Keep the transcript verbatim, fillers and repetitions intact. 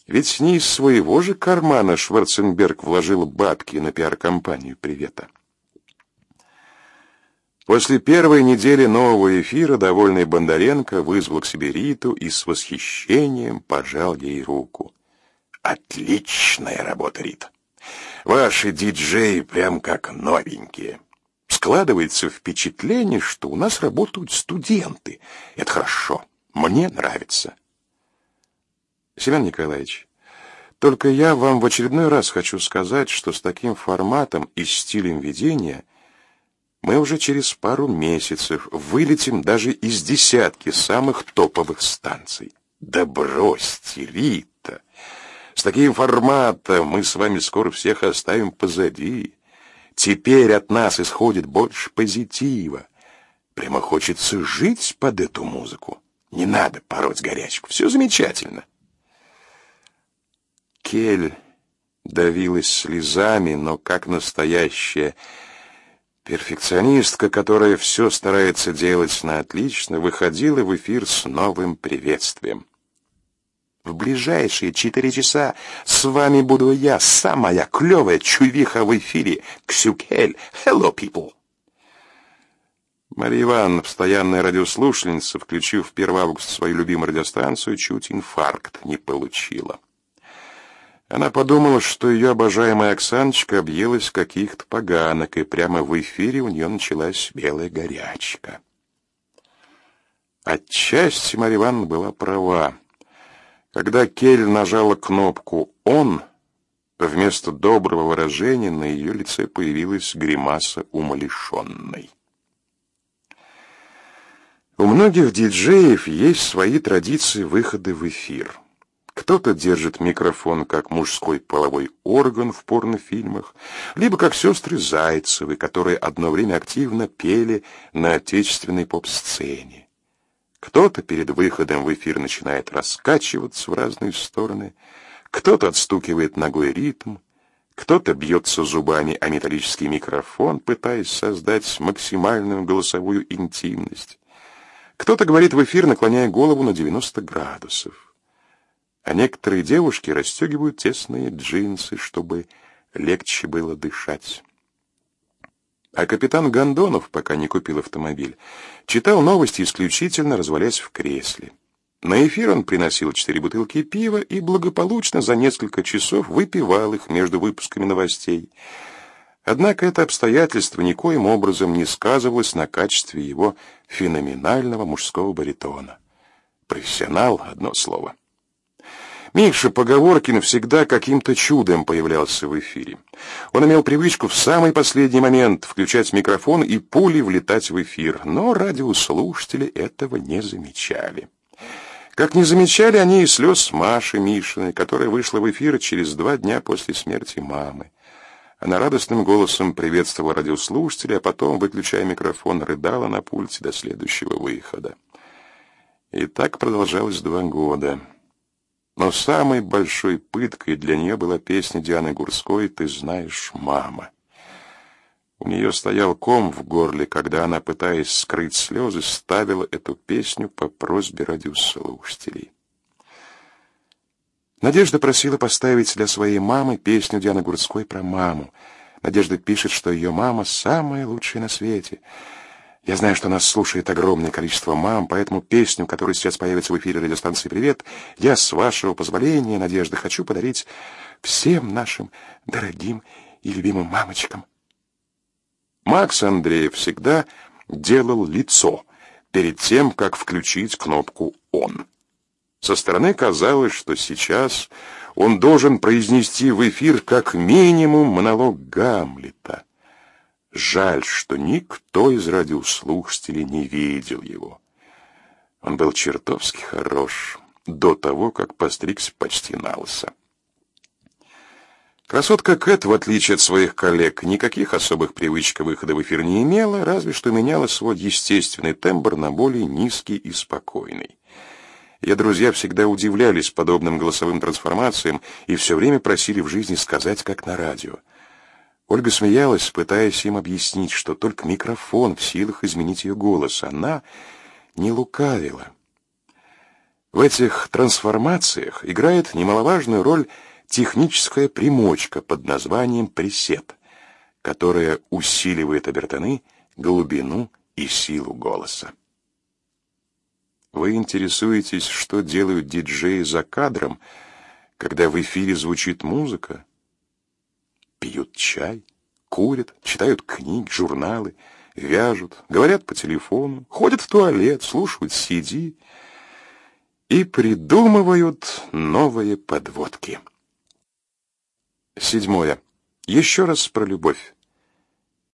Ведь не из своего же кармана Шварценберг вложил бабки на пиар-компанию «Привета». После первой недели нового эфира довольный Бондаренко вызвал к себе Риту и с восхищением пожал ей руку. «Отличная работа, Рита! Ваши диджеи прям как новенькие. Складывается впечатление, что у нас работают студенты. Это хорошо. Мне нравится». Семен Николаевич, только я вам в очередной раз хочу сказать, что с таким форматом и стилем ведения мы уже через пару месяцев вылетим даже из десятки самых топовых станций. Да бросьте, Рита! С таким форматом мы с вами скоро всех оставим позади. Теперь от нас исходит больше позитива. Прямо хочется жить под эту музыку. Не надо пороть горячку. Все замечательно. Кель давилась слезами, но как настоящая перфекционистка, которая все старается делать на отлично, выходила в эфир с новым приветствием. В ближайшие четыре часа с вами буду я, самая клевая чувиха в эфире, Ксюкель. Hello, people! Мария Ивановна, постоянная радиослушательница, включив в первого августа свою любимую радиостанцию, чуть инфаркт не получила. Она подумала, что ее обожаемая Оксаночка объелась каких-то поганок, и прямо в эфире у нее началась белая горячка. Отчасти Марья Ивановна была права. Когда Кель нажала кнопку «Он», вместо доброго выражения на ее лице появилась гримаса умалишенной. У многих диджеев есть свои традиции выхода в эфир. Кто-то держит микрофон как мужской половой орган в порнофильмах, либо как сестры Зайцевы, которые одно время активно пели на отечественной поп-сцене. Кто-то перед выходом в эфир начинает раскачиваться в разные стороны, кто-то отстукивает ногой ритм, кто-то бьется зубами о металлический микрофон, пытаясь создать максимальную голосовую интимность. Кто-то говорит в эфир, наклоняя голову на девяносто градусов. А некоторые девушки расстегивают тесные джинсы, чтобы легче было дышать. А капитан Гондонов, пока не купил автомобиль, читал новости исключительно развалясь в кресле. На эфир он приносил четыре бутылки пива и благополучно за несколько часов выпивал их между выпусками новостей. Однако это обстоятельство никоим образом не сказывалось на качестве его феноменального мужского баритона. Профессионал — одно слово. Миша Поговоркин всегда каким-то чудом появлялся в эфире. Он имел привычку в самый последний момент включать микрофон и пулей влетать в эфир, но радиослушатели этого не замечали. Как не замечали они и слез Маши Мишиной, которая вышла в эфир через два дня после смерти мамы. Она радостным голосом приветствовала радиослушателей, а потом, выключая микрофон, рыдала на пульте до следующего выхода. И так продолжалось два года. Но самой большой пыткой для нее была песня Дианы Гурской «Ты знаешь, мама». У нее стоял ком в горле, когда она, пытаясь скрыть слезы, ставила эту песню по просьбе радиослушателей. Надежда просила поставить для своей мамы песню Дианы Гурской про маму. Надежда пишет, что ее мама самая лучшая на свете. Я знаю, что нас слушает огромное количество мам, поэтому песню, которая сейчас появится в эфире радиостанции «Привет», я, с вашего позволения, Надежда, хочу подарить всем нашим дорогим и любимым мамочкам. Макс Андреев всегда делал лицо перед тем, как включить кнопку «Он». Со стороны казалось, что сейчас он должен произнести в эфир как минимум монолог Гамлета. Жаль, что никто из радиослушателей не видел его. Он был чертовски хорош до того, как постригся почти на лысо. Красотка Кэт, в отличие от своих коллег, никаких особых привычек выхода в эфир не имела, разве что меняла свой естественный тембр на более низкий и спокойный. Ее друзья всегда удивлялись подобным голосовым трансформациям и все время просили в жизни сказать, как на радио. Ольга смеялась, пытаясь им объяснить, что только микрофон в силах изменить ее голос. Она не лукавила. В этих трансформациях играет немаловажную роль техническая примочка под названием пресет, которая усиливает обертоны, глубину и силу голоса. Вы интересуетесь, что делают диджеи за кадром, когда в эфире звучит музыка? Пьют чай, курят, читают книги, журналы, вяжут, говорят по телефону, ходят в туалет, слушают си ди и придумывают новые подводки. Седьмое. Еще раз про любовь.